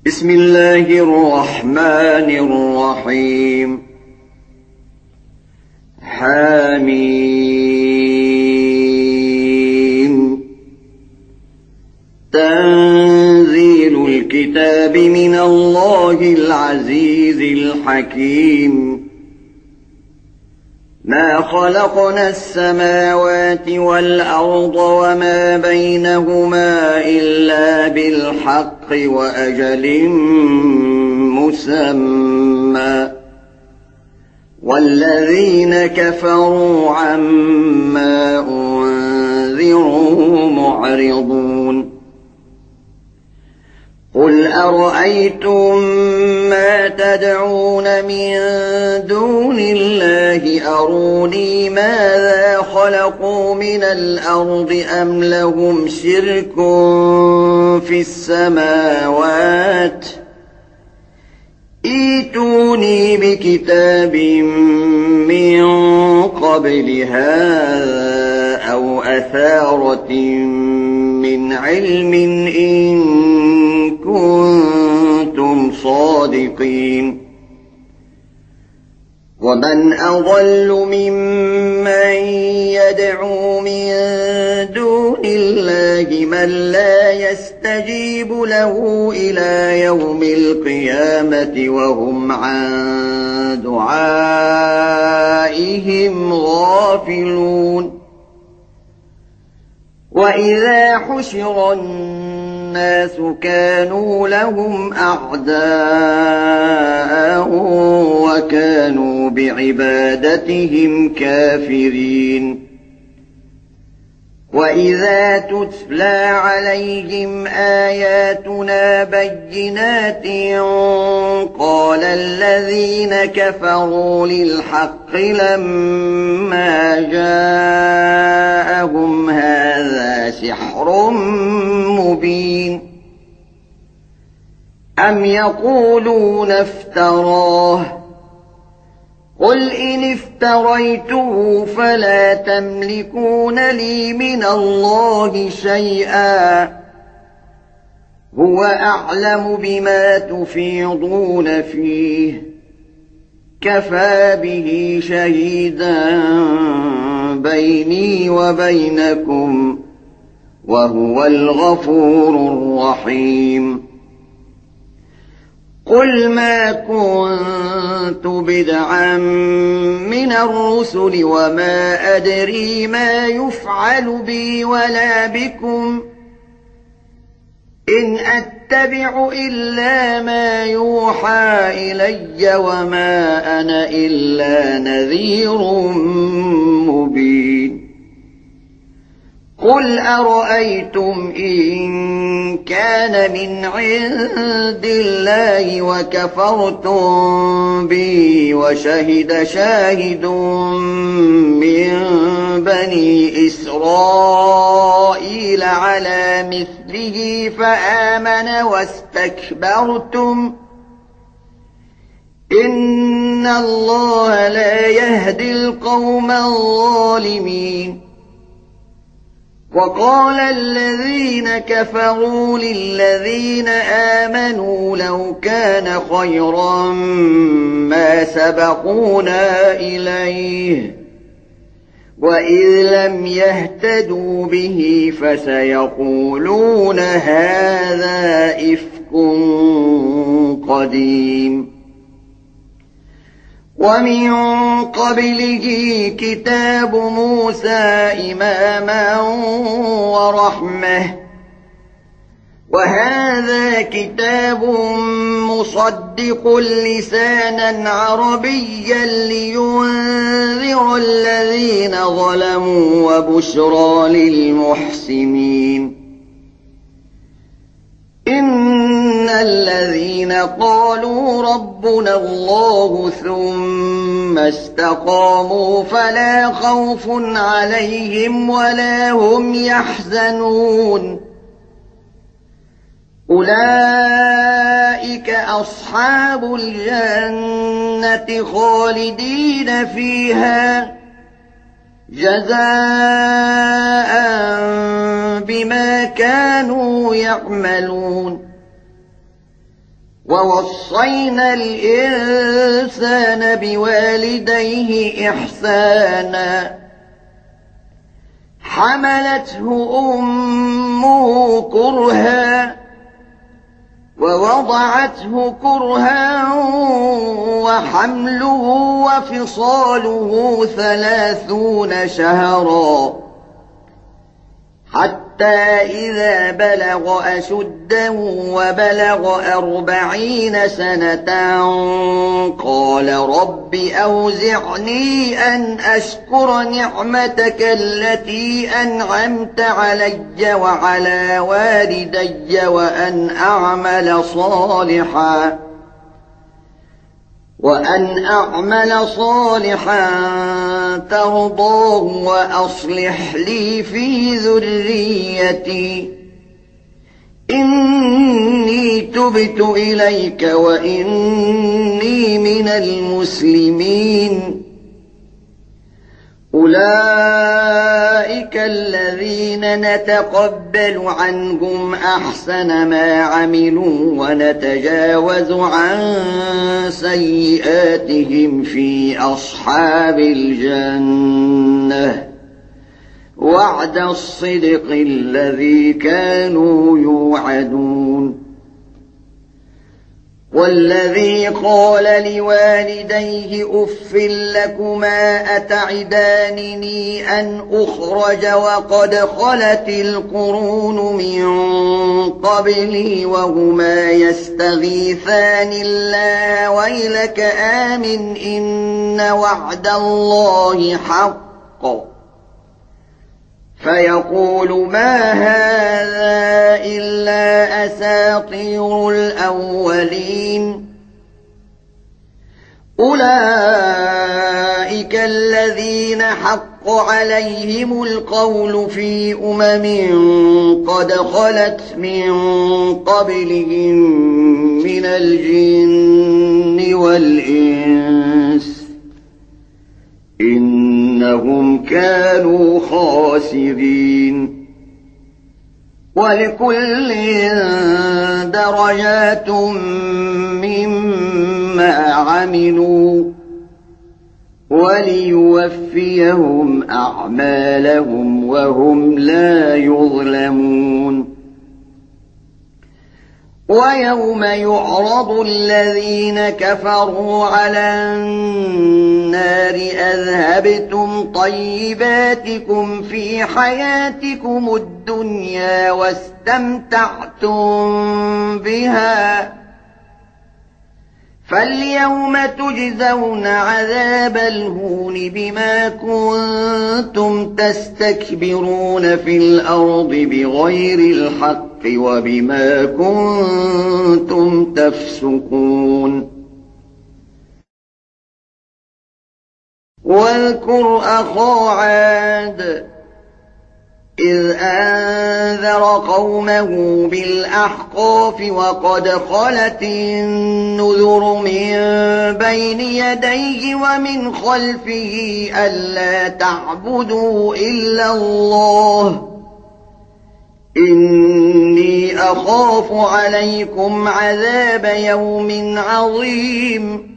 بسم الله الرحمن الرحيم. حميم. تنزيل الكتاب من الله العزيز الحكيم. ما خلقنا السماوات والأرض وما بينهما إلا بالحق وأجل مسمى، والذين كفروا عما أنذروا معرضون. قل أرأيتم ما تدعون من دون الله أروني ماذا خلقوا من الأرض أم لهم شرك في السماوات؟ ائتوني بكتاب من قبل هذا أو أثارة من علم إن كنتم صادقين. ومن أضل ممن يدعو من دون الله من لا يستجيب له إلى يوم القيامة وهم عن دعائهم غافلون. وإذا حشر الناس كانوا لهم أعداء وكانوا بعبادتهم كافرين. وإذا تتلى عليهم آياتنا بينات قال الذين كفروا للحق لما جاءهم هذا سحر مبين. أم يقولون افتراه؟ قل إن افتريته فلا تملكون لي من الله شيئا، هو أعلم بما تفيضون فيه، كفى به شهيدا بيني وبينكم وهو الغفور الرحيم. قل ما كنت بدعا من الرسل وما أدري ما يفعل بي ولا بكم، إن أتبع إلا ما يوحى إلي وما أنا إلا نذير مبين. قل أرأيتم إن كان من عند الله وكفرتم به وشهد شاهد من بني إسرائيل على مثله فآمن واستكبرتم، إن الله لا يهدي القوم الظالمين. وقال الذين كفروا للذين آمنوا لو كان خيرا ما سبقونا إليه، وإذ لم يهتدوا به فسيقولون هذا إفك قديم. ومن قبله كتاب موسى إماما ورحمة، وهذا كتاب مصدق لسانا عربيا لينذر الذين ظلموا وبشرى للمحسنين. إن الذين قالوا ربنا الله ثم استقاموا فلا خوف عليهم ولا هم يحزنون، أولئك أصحاب الجنة خالدين فيها جزاء بما كانوا يعملون. ووصينا الإنسان بوالديه إحسانا حملته أمه كرها ووضعته كرها وحمله وفصاله 30 شهرا حتى إذا بلغ أشده وبلغ 40 سنة قال رب أوزعني أن أشكر نعمتك التي أنعمت علي وعلى والدي وأن أعمل صالحا ترضاه وأصلح لي في ذريتي إني تبت إليك وإني من المسلمين أولئك الذين نتقبل عنهم أحسن ما عملوا ونتجاوز عن سيئاتهم في أصحاب الجنة وعد الصدق الذي كانوا يوعدون والذي قال لوالديه أف لكما أتعدانني أن أخرج وقد خلت القرون من قبلي وهما يستغيثان الله ويلك آمن إن وعد الله حق فيقول ما هذا إلا أساطير الأولين أولئك الذين حق عليهم القول في قد خلت من قبلهم من الجن والإنس إنهم كانوا خاسرين ولكل درجات مما عملوا وليوفيهم أعمالهم وهم لا يظلمون ويوم يعرض الذين كفروا على النار أذهبتم طيباتكم في حياتكم الدنيا واستمتعتم بها فاليوم تجزون عذاب الهون بما كنتم تستكبرون في الأرض بغير الحق وبما كنتم تفسقون واذكر أخا عاد إذ أنذر قومه بالأحقاف وقد خلت النذر من بين يديه ومن خلفه ألا تعبدوا إلا الله إني أخاف عليكم عذاب يوم عظيم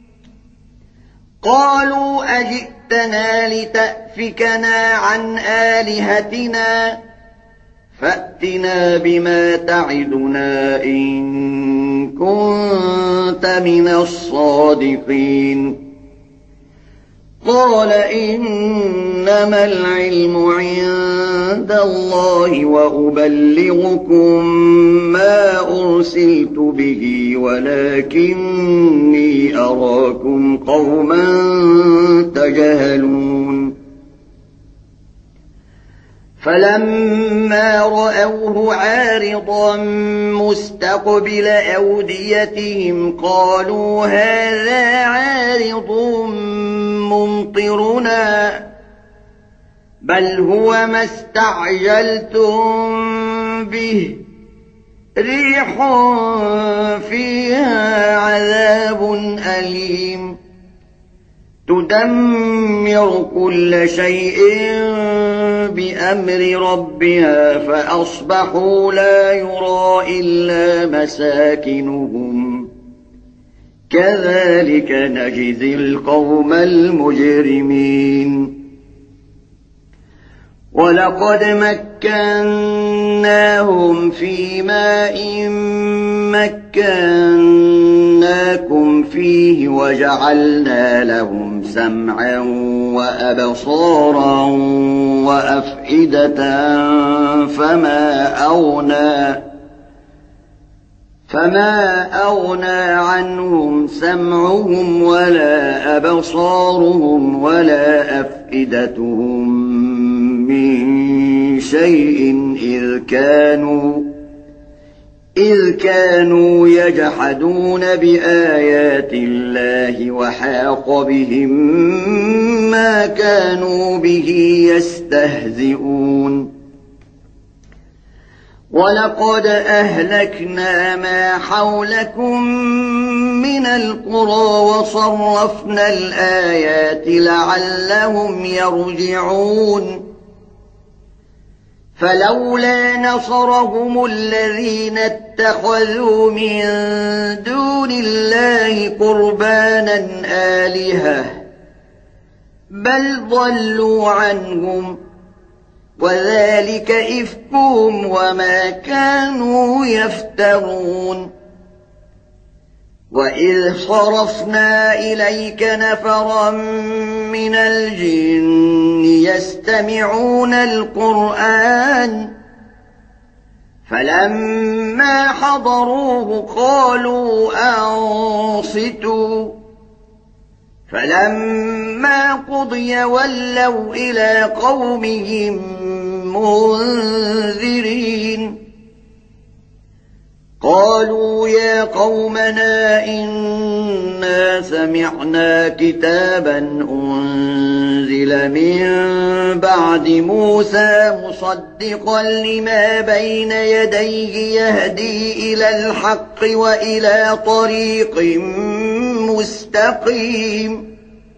قالوا أجئتنا لتأفكنا عن آلهتنا فأتنا بما تعدنا إن كنت من الصادقين قال إنما العلم عند الله وأبلغكم ما أرسلت به ولكني أراكم قوما تجهلون فلما رأوه عارضا مستقبل أوديتهم قالوا هذا عارض ممطرنا بل هو ما استعجلتم به ريح فيها عذاب أليم تدمر كل شيء بأمر ربها فأصبحوا لا يرى إلا مساكنهم كذلك نجزي القوم المجرمين ولقد مكناهم في ماء مكناكم فيه وجعلنا لهم سمعا وأبصارا وأفئدة فما أغنى عنهم سمعهم ولا أبصارهم ولا أفئدتهم من شيء إذ كانوا يجحدون بآيات الله وحاق بهم ما كانوا به يستهزئون ولقد أهلكنا ما حولكم من القرى وصرفنا الآيات لعلهم يرجعون فلولا نصرهم الذين اتخذوا من دون الله قربانا آلهة بل ضلوا عنهم وذلك إفكهم وما كانوا يفترون وإذ صرفنا إليك نفرا من الجن يستمعون القرآن فلما حضروه قالوا أنصتوا فلما قضي ولوا إلى قومهم منذرين قالوا يا قومنا إنا سمعنا كتابا أنزل من بعد موسى مصدقا لما بين يديه يهدي إلى الحق وإلى طريق مستقيم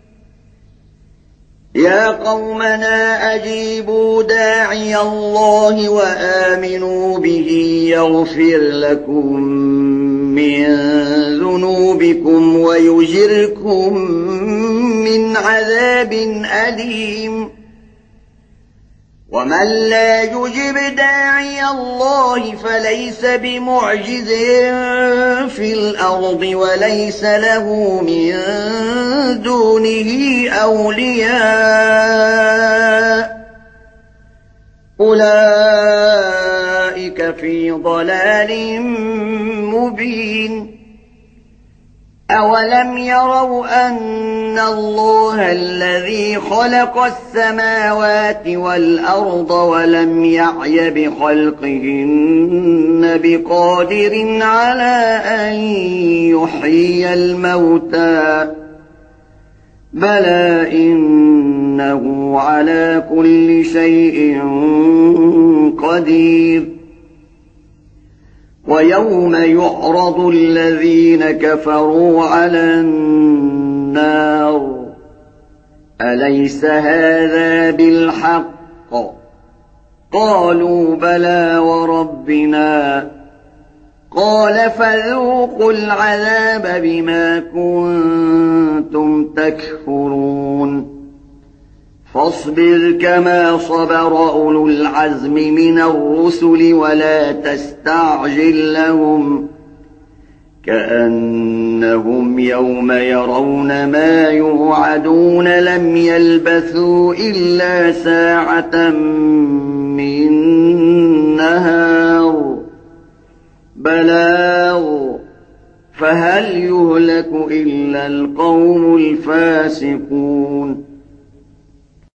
يا قومنا أجيبوا داعي الله وآمنوا به يغفر لكم من ذنوبكم ويجركم من عذاب أليم ومن لا يجب داعي الله فليس بمعجز في الأرض وليس له من دونه أولياء أولئك في ضلال مبين أولم يروا أن الله الذي خلق السماوات والأرض ولم يعي بخلقهن بقادر على أن يحيي الموتى بلى إنه على كل شيء قدير ويوم يعرض الذين كفروا على النار أليس هذا بالحق قالوا بلى وربنا قال فذوقوا العذاب بما كنتم تكفرون فاصبر كما صبر أولو العزم من الرسل ولا تستعجل لهم كأنهم يوم يرون ما يوعدون لم يلبثوا إلا ساعة من نهار بلاغ فهل يهلك إلا القوم الفاسقون